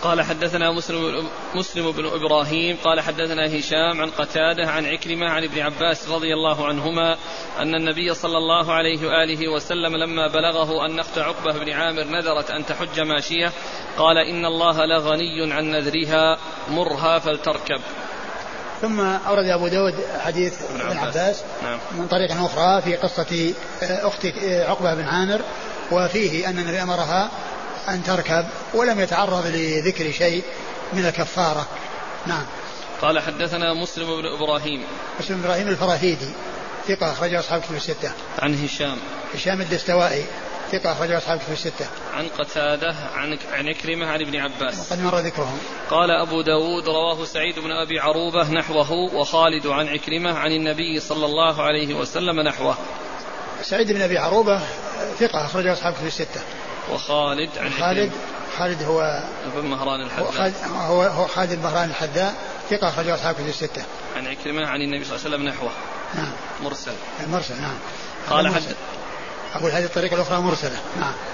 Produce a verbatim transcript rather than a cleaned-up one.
قال حدثنا مسلم, مسلم بن إبراهيم قال حدثنا هشام عن قتادة عن عكرمة عن ابن عباس رضي الله عنهما أن النبي صلى الله عليه وآله وسلم لما بلغه أن أخت عقبة بن عامر نذرت أن تحج ماشية قال إن الله لغني عن نذرها مرها فلتركب. ثم أورد أبو داود حديث ابن عباس, عباس نعم. من طريق أخرى في قصة أخت عقبة بن عامر وفيه أن النبي أمرها أن تركب ولم يتعرض لذكر شيء من الكفارة. نعم. قال حدثنا مسلم بن إبراهيم مسلم بن إبراهيم الفراهيدي ثقة أخرجه أصحاب كتب الستة. عن هشام هشام الدستوائي ثقة أخرجه أصحاب كتب الستة. عن قتادة عن عن عكرمة عن ابن عباس وقد مر ذكرهم. قال أبو داود رواه سعيد بن أبي عروبة نحوه وخالد عن عكرمة عن النبي صلى الله عليه وسلم نحوه. سعيد بن أبي عروبة ثقة أخرجه أصحاب كتب الستة. وخالد عن خالد خالد هو بن مهران الحذاء هو خالد, هو هو خالد بن مهران الحذاء ثقة أخرجه أصحاب كتب الستة. عن عكرمة عن النبي صلى الله عليه وسلم نحوه. نعم. مرسل. المرسل نعم. قال حد أقول هذه الطريقة الأخرى مرسلة. نعم.